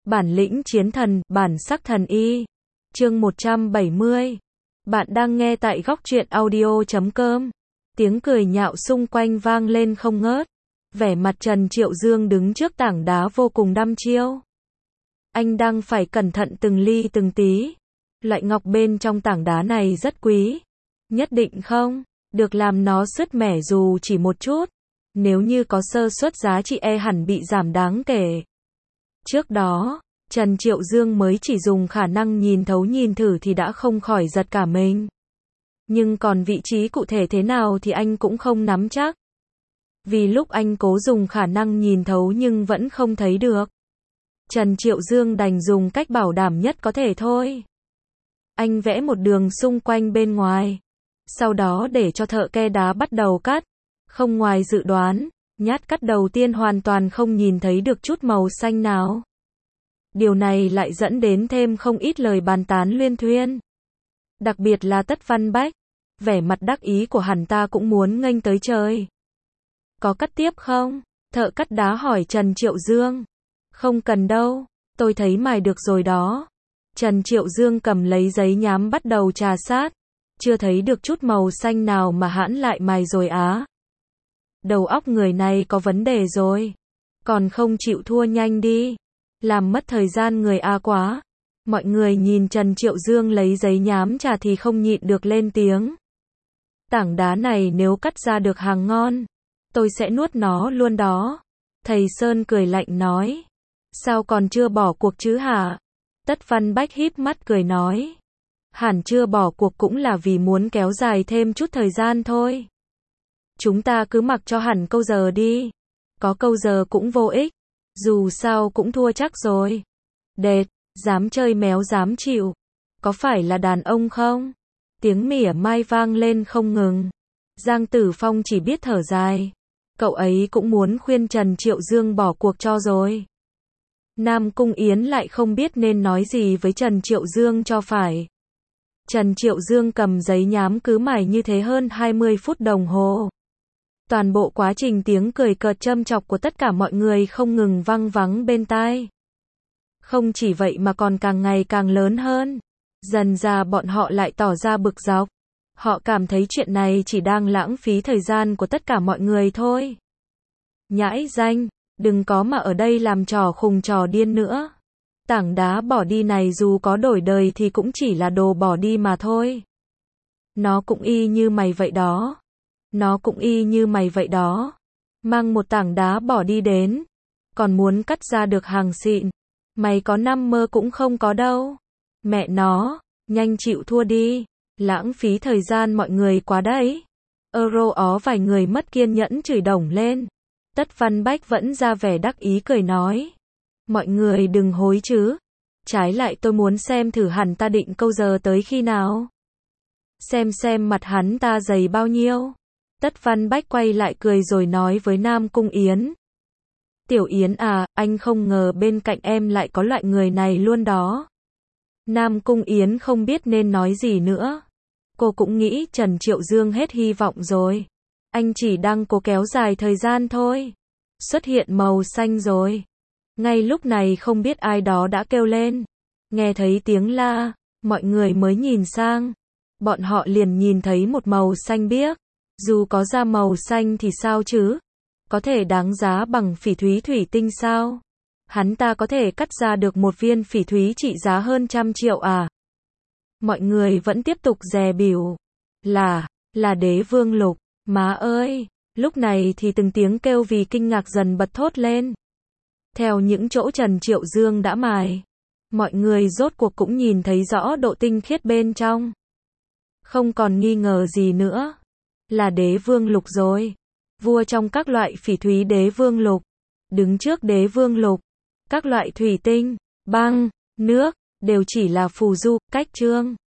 Bản lĩnh chiến thần, bản sắc thần y. Chương 170. Bạn đang nghe tại góc truyện audio.com. Tiếng cười nhạo xung quanh vang lên không ngớt. Vẻ mặt Trần Triệu Dương đứng trước tảng đá vô cùng đăm chiêu. Anh đang phải cẩn thận từng ly từng tí. Loại ngọc bên trong tảng đá này rất quý. Nhất định không được làm nó sứt mẻ dù chỉ một chút. Nếu như có sơ suất giá trị hẳn bị giảm đáng kể. Trước đó, Trần Triệu Dương mới chỉ dùng khả năng nhìn thấu nhìn thử thì đã không khỏi giật cả mình. Nhưng còn vị trí cụ thể thế nào thì anh cũng không nắm chắc. Vì lúc anh cố dùng khả năng nhìn thấu nhưng vẫn không thấy được. Trần Triệu Dương đành dùng cách bảo đảm nhất có thể thôi. Anh vẽ một đường xung quanh bên ngoài. Sau đó để cho thợ ke đá bắt đầu cắt. Không ngoài dự đoán, nhát cắt đầu tiên hoàn toàn không nhìn thấy được chút màu xanh nào. Điều này lại dẫn đến thêm không ít lời bàn tán luyên thuyên. Đặc biệt là Tất Văn Bách. Vẻ mặt đắc ý của hắn ta cũng muốn nghênh tới trời. Có cắt tiếp không? Thợ cắt đá hỏi Trần Triệu Dương. Không cần đâu, tôi thấy mài được rồi đó. Trần Triệu Dương cầm lấy giấy nhám bắt đầu trà sát. Chưa thấy được chút màu xanh nào mà hãn lại mài rồi á. Đầu óc người này có vấn đề rồi. Còn không chịu thua nhanh đi. Làm mất thời gian người quá. Mọi người nhìn Trần Triệu Dương lấy giấy nhám trà thì không nhịn được lên tiếng. Tảng đá này nếu cắt ra được hàng ngon, tôi sẽ nuốt nó luôn đó. Thầy Sơn cười lạnh nói. Sao còn chưa bỏ cuộc chứ hả? Tất Văn Bách híp mắt cười nói. Hẳn chưa bỏ cuộc cũng là vì muốn kéo dài thêm chút thời gian thôi. Chúng ta cứ mặc cho hẳn câu giờ đi. Có câu giờ cũng vô ích. Dù sao cũng thua chắc rồi. Đệt, dám chơi méo dám chịu. Có phải là đàn ông không? Tiếng mỉa mai vang lên không ngừng. Giang Tử Phong chỉ biết thở dài. Cậu ấy cũng muốn khuyên Trần Triệu Dương bỏ cuộc cho rồi. Nam Cung Yến lại không biết nên nói gì với Trần Triệu Dương cho phải. Trần Triệu Dương cầm giấy nhám cứ mải như thế hơn 20 phút đồng hồ. Toàn bộ quá trình tiếng cười cợt châm chọc của tất cả mọi người không ngừng vang vắng bên tai. Không chỉ vậy mà còn càng ngày càng lớn hơn. Dần ra bọn họ lại tỏ ra bực dọc. Họ cảm thấy chuyện này chỉ đang lãng phí thời gian của tất cả mọi người thôi. Nhãi danh, đừng có mà ở đây làm trò khùng trò điên nữa. Tảng đá bỏ đi này dù có đổi đời thì cũng chỉ là đồ bỏ đi mà thôi. Nó cũng y như mày vậy đó. Nó cũng y như mày vậy đó. Mang một tảng đá bỏ đi đến. Còn muốn cắt ra được hàng xịn. Mày có năm mơ cũng không có đâu. Mẹ nó, nhanh chịu thua đi. Lãng phí thời gian mọi người quá đấy. Vài người mất kiên nhẫn chửi đồng lên. Tất Văn Bách vẫn ra vẻ đắc ý cười nói. Mọi người đừng hối chứ. Trái lại tôi muốn xem thử hắn ta định câu giờ tới khi nào. Xem mặt hắn ta dày bao nhiêu. Tất Văn Bách quay lại cười rồi nói với Nam Cung Yến. Tiểu Yến à, anh không ngờ bên cạnh em lại có loại người này luôn đó. Nam Cung Yến không biết nên nói gì nữa. Cô cũng nghĩ Trần Triệu Dương hết hy vọng rồi. Anh chỉ đang cố kéo dài thời gian thôi. Xuất hiện màu xanh rồi. Ngay lúc này không biết ai đó đã kêu lên. Nghe thấy tiếng la, mọi người mới nhìn sang. Bọn họ liền nhìn thấy một màu xanh biếc. Dù có ra màu xanh thì sao chứ? Có thể đáng giá bằng phỉ thúy thủy tinh sao? Hắn ta có thể cắt ra được một viên phỉ thúy trị giá hơn 100 triệu à? Mọi người vẫn tiếp tục dè bỉu. Là Đế Vương Lục. Má ơi! Lúc này thì từng tiếng kêu vì kinh ngạc dần bật thốt lên. Theo những chỗ Trần Triệu Dương đã mài, mọi người rốt cuộc cũng nhìn thấy rõ độ tinh khiết bên trong. Không còn nghi ngờ gì nữa. Là Đế Vương Lục rồi. Vua trong các loại phỉ thúy Đế Vương Lục. Đứng trước Đế Vương Lục, các loại thủy tinh, băng, nước, đều chỉ là phù du, cách trương.